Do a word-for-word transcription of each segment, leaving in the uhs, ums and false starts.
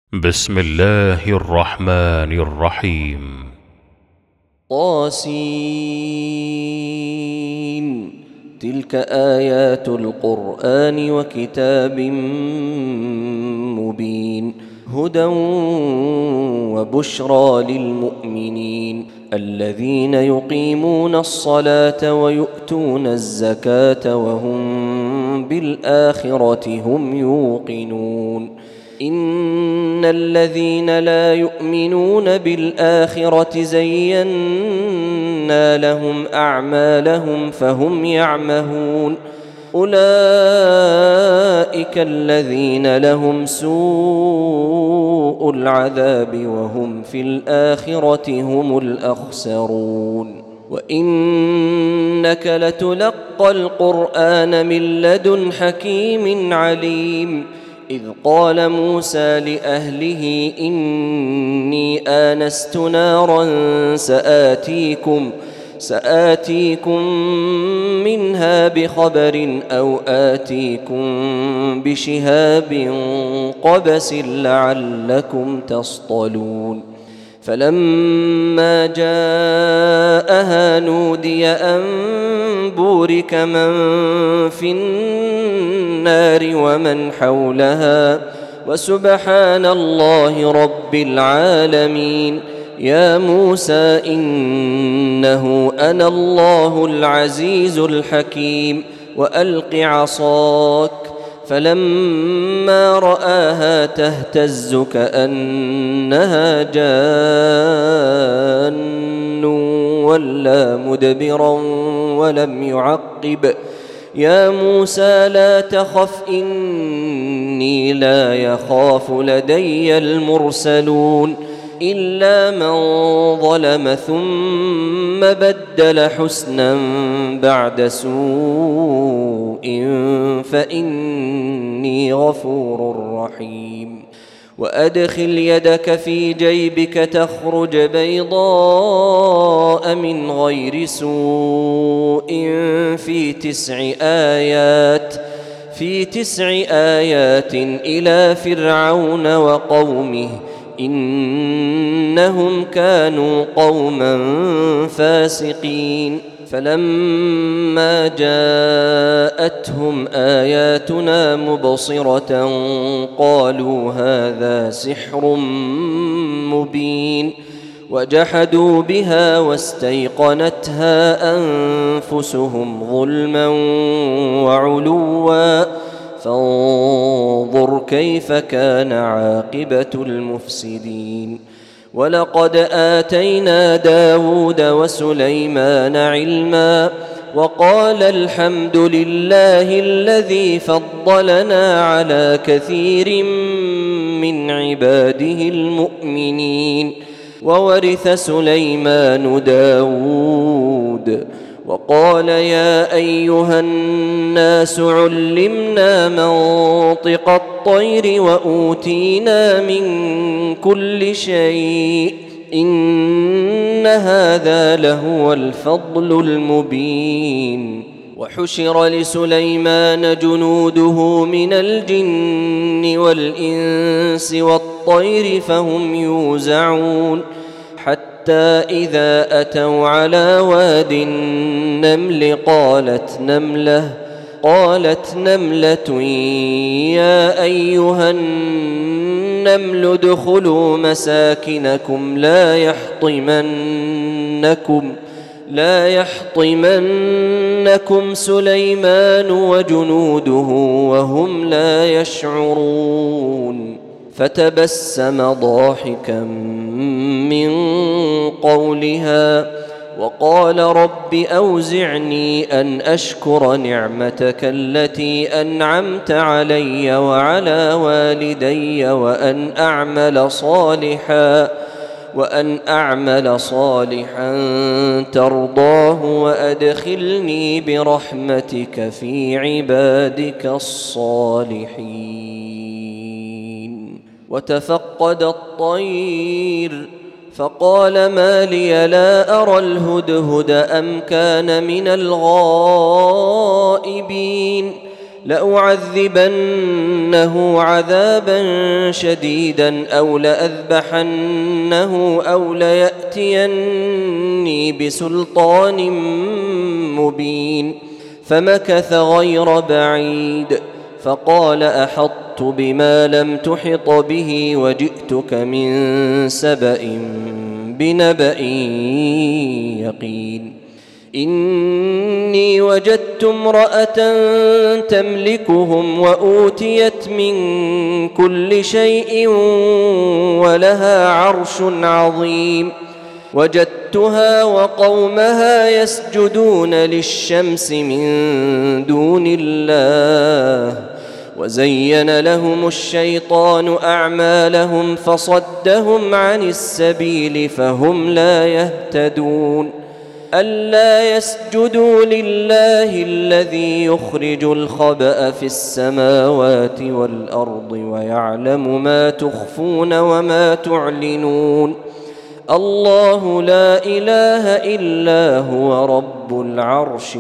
بسم الله الرحمن الرحيم. طاسين. تلك آيات القرآن وكتاب مبين، هدى وبشرى للمؤمنين الذين يقيمون الصلاة ويؤتون الزكاة وهم بالآخرة هم يوقنون. إن الذين لا يؤمنون بالآخرة زينا لهم أعمالهم فهم يعمهون. أولئك الذين لهم سوء العذاب وهم في الآخرة هم الأخسرون. وإنك لتلقى القرآن من لدن حكيم عليم. إذ قال موسى لأهله إني آنست نارا سآتيكم سآتيكم منها بخبر أو آتيكم بشهاب قبس لعلكم تصطلون. فلما جاءها نودي أن بورك من في النار ومن حولها وسبحان الله رب العالمين. يا موسى إنه أنا الله العزيز الحكيم وألق عصاك. فلما رآها تهتز كأنها جان ولا مدبرا ولم يعقب. يا موسى لا تخف إني لا يخاف لدي المرسلون إلا من ظلم ثم بدل حسنا بعد سوء فإني غفور رحيم. وأدخل يدك في جيبك تخرج بيضاء من غير سوء في تسع آيات في تسع آيات إلى فرعون وقومه إنهم كانوا قوما فاسقين. فلما جاءتهم آياتنا مبصرة قالوا هذا سحر مبين، وجحدوا بها واستيقنتها أنفسهم ظلما وعلوا فانظر كيف كان عاقبة المفسدين. ولقد آتينا داود وسليمان علما وقال الحمد لله الذي فضلنا على كثير من عباده المؤمنين. وورث سليمان داود وقال يا أيها الناس علمنا منطق الطير وأوتينا من كل شيء إن هذا لهو الفضل المبين. وحشر لسليمان جنوده من الجن والإنس والطير فهم يوزعون حتى إذا أتوا على واد النمل قالت نملة قالت نملة يا أيها النمل ادخلوا مساكنكم لا يحطمنكم لا يحطمنكم سليمان وجنوده وهم لا يشعرون. فتبسم ضاحكا من قولها وقال رب أوزعني أن أشكر نعمتك التي أنعمت علي وعلى والدي وأن أعمل صالحا وأن أعمل صالحا ترضاه وأدخلني برحمتك في عبادك الصالحين. وتفقد الطير فقال ما لي لا أرى الهدهد أم كان من الغائبين. لأعذبنه عذابا شديدا أو لأذبحنه أو ليأتيني بسلطان مبين. فمكث غير بعيد فقال أحطت بما لم تحط به وجئتك من سبأ بنبأ يقين. إني وجدت امرأة تملكهم وأوتيت من كل شيء ولها عرش عظيم. وجدتها وقومها يسجدون للشمس من دون الله وزين لهم الشيطان أعمالهم فصدهم عن السبيل فهم لا يهتدون. ألا يسجدوا لله الذي يخرج الخبأ في السماوات والأرض ويعلم ما تخفون وما تعلنون. الله لا إله إلا هو رب العرش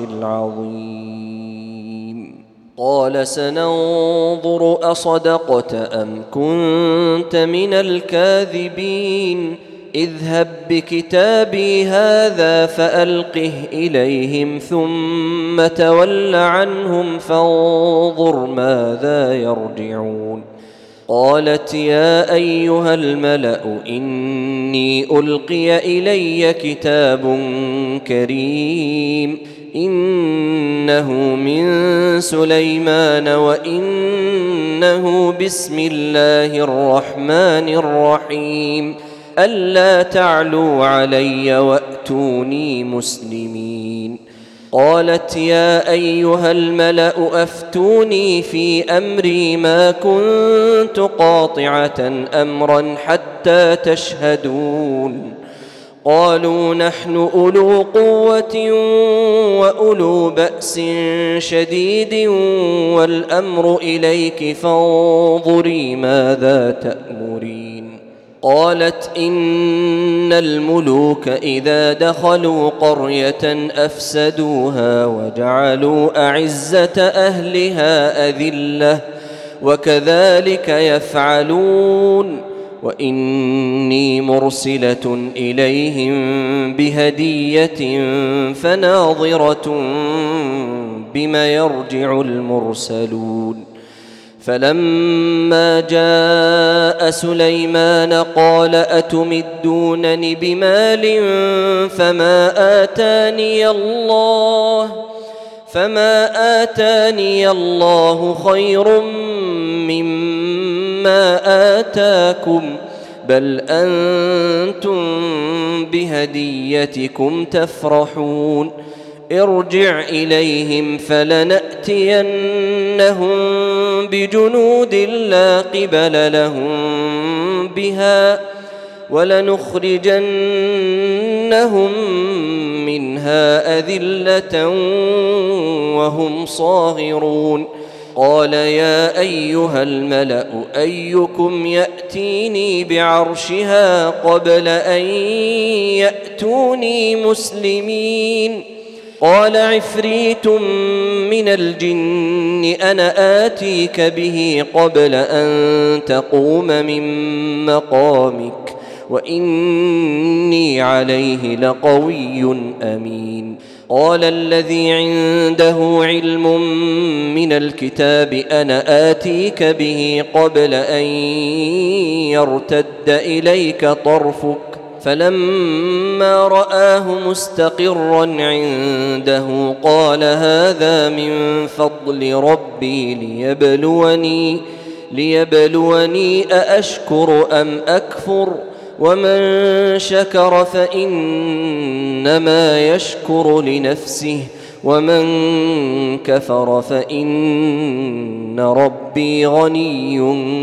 العظيم. قال سننظر أصدقت أم كنت من الكاذبين. اذهب بكتابي هذا فألقه إليهم ثم تول عنهم فانظر ماذا يرجعون. قالت يا أيها الملأ إني ألقي إلي كتاب كريم إنه من سليمان وإنه بسم الله الرحمن الرحيم ألا تعلوا علي وأتوني مسلمين. قالت يا أيها الملأ أفتوني في أمري ما كنت قاطعة أمرا حتى تشهدون. قالوا نحن أولو قوة وأولو بأس شديد والأمر إليك فانظري ماذا تأمرين. قالت إن الملوك إذا دخلوا قرية أفسدوها وجعلوا أعزة أهلها أذلة وكذلك يفعلون. وإني مرسلة إليهم بهدية فناظرة بما يرجع المرسلون. فلما جاء سليمان قال أتمدونني بمال فما آتاني الله فما آتاني الله خير مما آتاكم بل أنتم بهديتكم تفرحون. ارجع إليهم فلنأتينهم بجنود لا قبل لهم بها ولنخرجنهم منها أذلة وهم صاغرون. قال يا أيها الملأ أيكم يأتيني بعرشها قبل أن يأتوني مسلمين. قال عفريت من الجن أنا آتيك به قبل أن تقوم من مقامك وإني عليه لقوي أمين. قال الذي عنده علم من الكتاب أنا آتيك به قبل أن يرتد إليك طرفك فلما رآه مستقرا عنده قال هذا من فضل ربي ليبلوني ليبلوني أأشكر أم أكفر ومن شكر فإنما يشكر لنفسه ومن كفر فإن ربي غني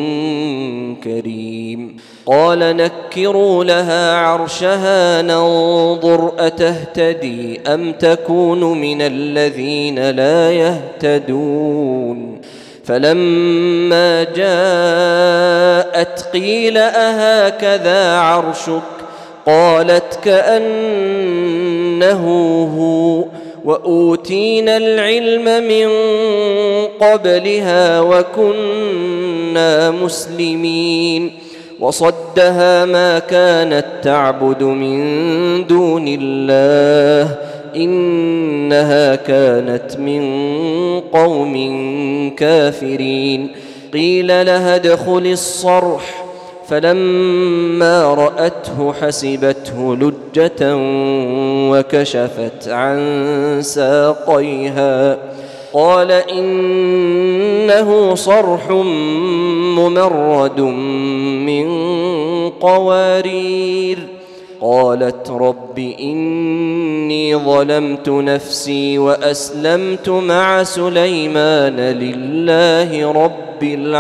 كريم. قال نكروا لها عرشها ننظر أتهتدي أم تكون من الذين لا يهتدون. فلما جاءت قيل أهكذا عرشك قالت كأنه هو وأوتينا العلم من قبلها وكنا مسلمين وصدها ما كانت تعبد من دون الله إنها كانت من قوم كافرين قيل لها ادخل الصرح فلما رأته حسبته لجة وكشفت عن ساقيها قال إنه صرح ممرد من قوارير قالت رب إني ظلمت نفسي وأسلمت مع سليمان لله رب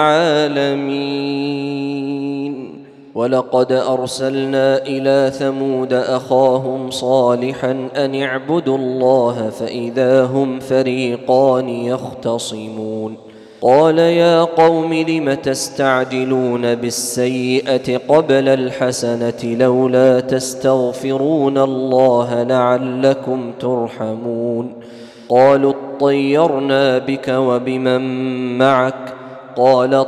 العالمين ولقد أرسلنا إلى ثمود أخاهم صالحا أن اعبدوا الله فإذا هم فريقان يختصمون قال يا قوم لم تستعجلون بالسيئة قبل الحسنة لولا تستغفرون الله لعلكم ترحمون قالوا اطيرنا بك وبمن معك قال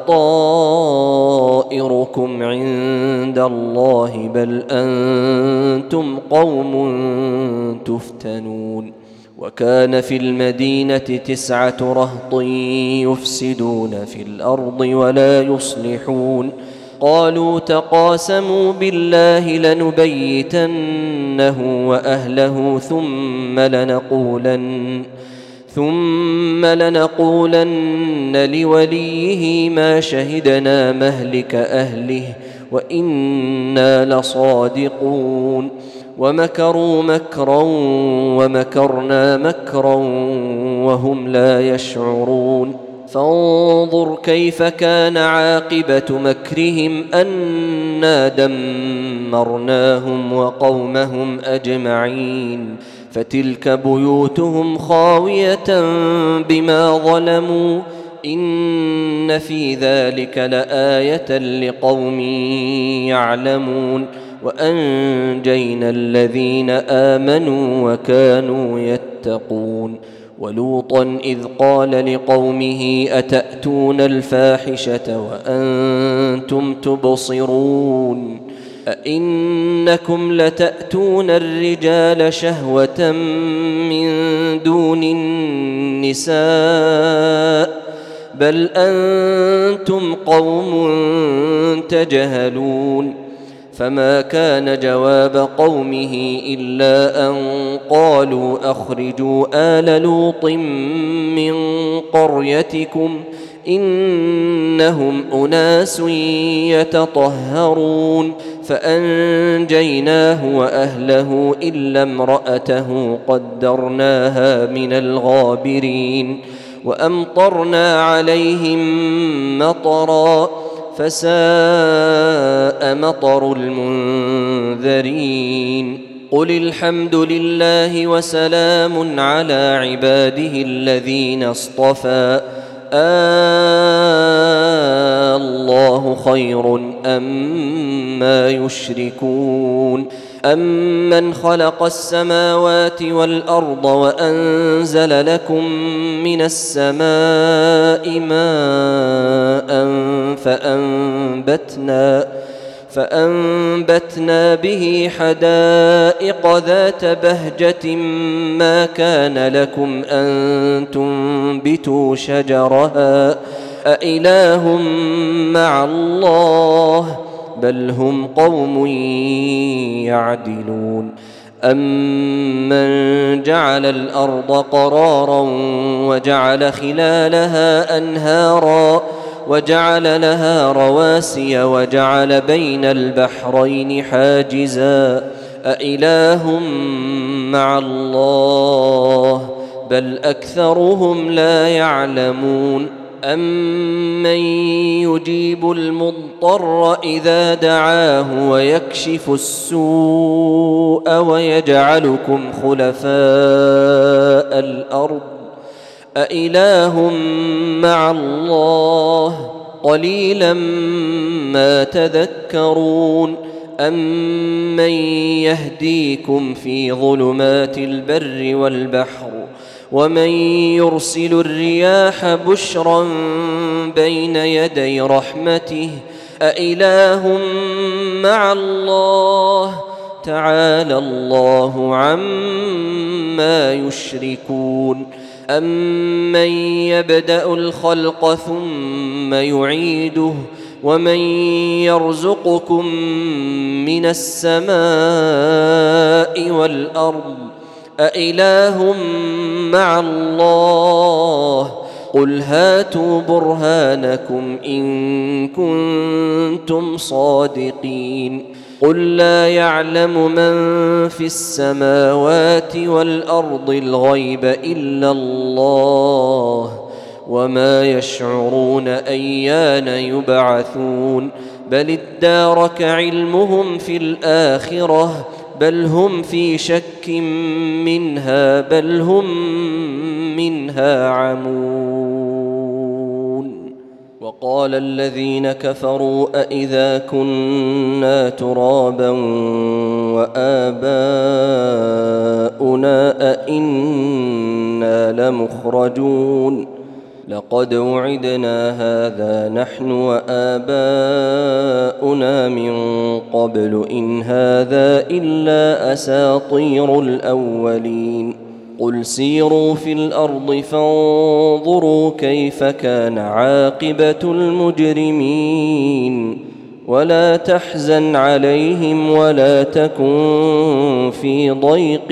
طائركم عند الله بل أنتم قوم تفتنون وكان في المدينة تسعة رهط يفسدون في الأرض ولا يصلحون قالوا تقاسموا بالله لنبيتنه وأهله ثم لنقولن ثم لنقولن لوليه ما شهدنا مهلك أهله وإنا لصادقون ومكروا مكرا ومكرنا مكرا وهم لا يشعرون فانظر كيف كان عاقبة مكرهم أنا دمرناهم وقومهم أجمعين فتلك بيوتهم خاوية بما ظلموا إن في ذلك لآية لقوم يعلمون وأنجينا الذين آمنوا وكانوا يتقون ولوطا إذ قال لقومه أتأتون الفاحشة وأنتم تبصرون أئنكم لتأتون الرجال شهوة من دون النساء بل أنتم قوم تجهلون فما كان جواب قومه إلا أن قالوا أخرجوا آل لوط من قريتكم إنهم أناس يتطهرون فأنجيناه وأهله إلا امرأته قدرناها من الغابرين وأمطرنا عليهم مطرا فساء مطر المنذرين قل الحمد لله وسلام على عباده الذين اصطفى الله خير أما يشركون أمن خلق السماوات والأرض وأنزل لكم من السماء ماء فأنبتنا فأنبتنا به حدائق ذات بهجة ما كان لكم أن تنبتوا شجرها أإله مع الله بل هم قوم يعدلون أمن جعل الأرض قرارا وجعل خلالها أنهارا وجعل لها رواسي وجعل بين البحرين حاجزا أإله مع الله بل أكثرهم لا يعلمون أمن يجيب المضطر إذا دعاه ويكشف السوء ويجعلكم خلفاء الأرض أإله مع الله قليلا ما تذكرون أمن يهديكم في ظلمات البر والبحر ومن يرسل الرياح بشرا بين يدي رحمته أإله مع الله تعالى الله عما يشركون أمن يبدأ الخلق ثم يعيده ومن يرزقكم من السماء والأرض أإله مع الله قل هاتوا برهانكم إن كنتم صادقين قل لا يعلم من في السماوات والأرض الغيب إلا الله وما يشعرون أيان يبعثون بل ادارك علمهم في الآخرة بل هم في شك منها بل هم منها عمون وقال الذين كفروا أإذا كنا ترابا وآباؤنا أإنا لمخرجون لقد وعدنا هذا نحن وآباؤنا من قبل إن هذا إلا أساطير الأولين قل سيروا في الأرض فانظروا كيف كان عاقبة المجرمين ولا تحزن عليهم ولا تكن في ضيق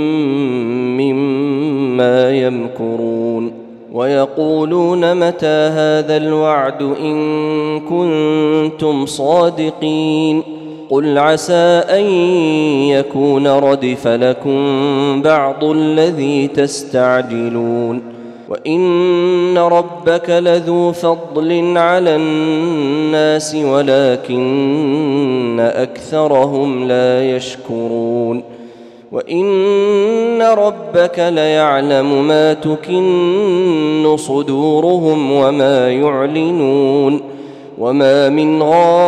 مما يمكرون ويقولون متى هذا الوعد إن كنتم صادقين قل عسى أن يكون ردف لكم بعض الذي تستعجلون وإن ربك لذو فضل على الناس ولكن أكثرهم لا يشكرون وإن ربك ليعلم ما تكن صدورهم وما يعلنون وما من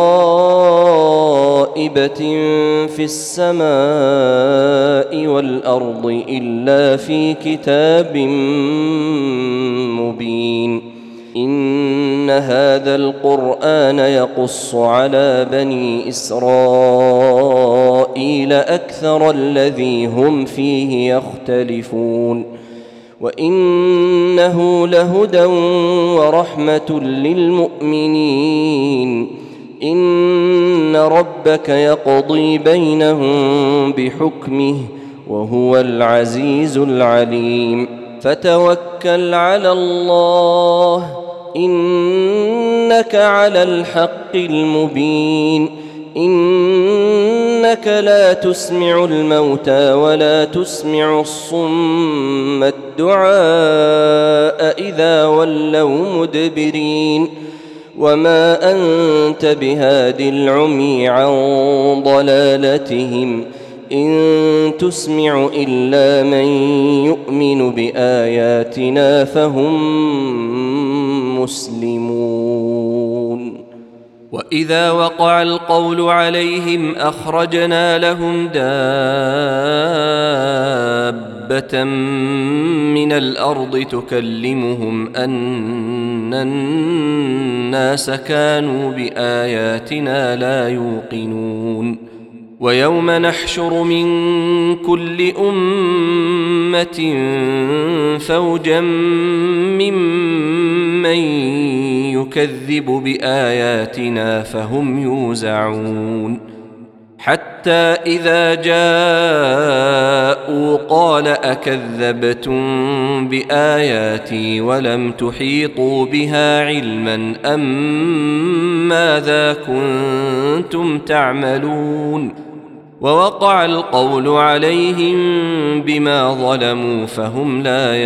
غائبة في السماء والأرض إلا في كتاب مبين إن هذا القرآن يقص على بني إسرائيل أكثر الذي هم فيه يختلفون وإنه لهدى ورحمة للمؤمنين إن ربك يقضي بينهم بحكمه وهو العزيز العليم فتوكل على الله إنك على الحق المبين إنك لا تسمع الموتى ولا تسمع الصم الدعاء إذا ولوا مدبرين وما أنت بهاد العمي عن ضلالتهم إن تسمع إلا من يؤمن بآياتنا فهم مسلمون وإذا وقع القول عليهم أخرجنا لهم دابة من الأرض تكلمهم أن الناس كانوا بآياتنا لا يوقنون ويوم نحشر من كل أمة فوجا ممن يكذب بآياتنا فهم يوزعون حتى إذا جاءوا قال أكذبتم بآياتي ولم تحيطوا بها علما أم ماذا كنتم تعملون ووقع القول عليهم بما ظلموا فهم لا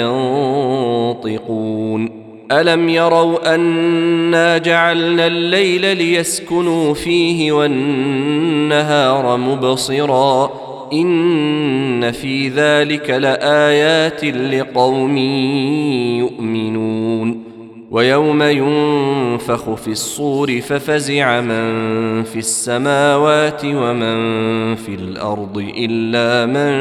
ينطقون ألم يروا أنا جعلنا الليل ليسكنوا فيه والنهار مبصرا إن في ذلك لآيات لقوم يؤمنون ويوم ينفخ في الصور ففزع من في السماوات ومن في الأرض إلا من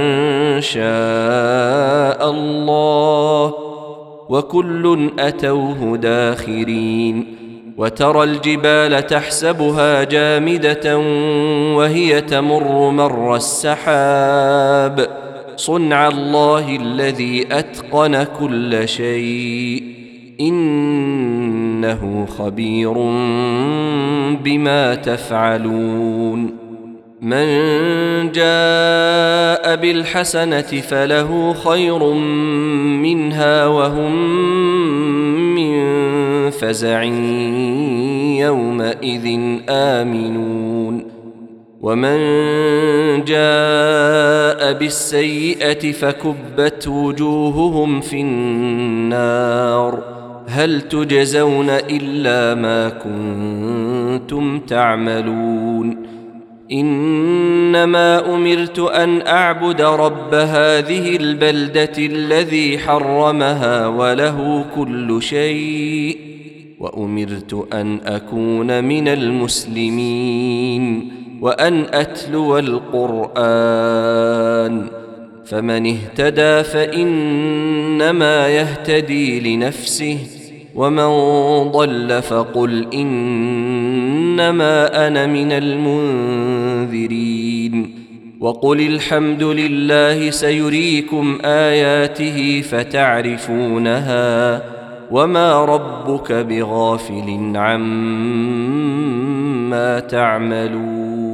شاء الله وكل أتوه داخرين. وترى الجبال تحسبها جامدة وهي تمر مر السحاب صنع الله الذي أتقن كل شيء إنه خبير بما تفعلون. من جاء بالحسنة فله خير منها وهم من فزع يومئذ آمنون. ومن جاء بالسيئة فكبت وجوههم في النار هل تجزون إلا ما كنتم تعملون. إنما أمرت أن أعبد رب هذه البلدة الذي حرمها وله كل شيء وأمرت أن أكون من المسلمين وأن أتلو القرآن فمن اهتدى فإنما يهتدي لنفسه ومن ضل فقل إنما أنا من المنذرين. وقل الحمد لله سيريكم آياته فتعرفونها وما ربك بغافل عما تعملون.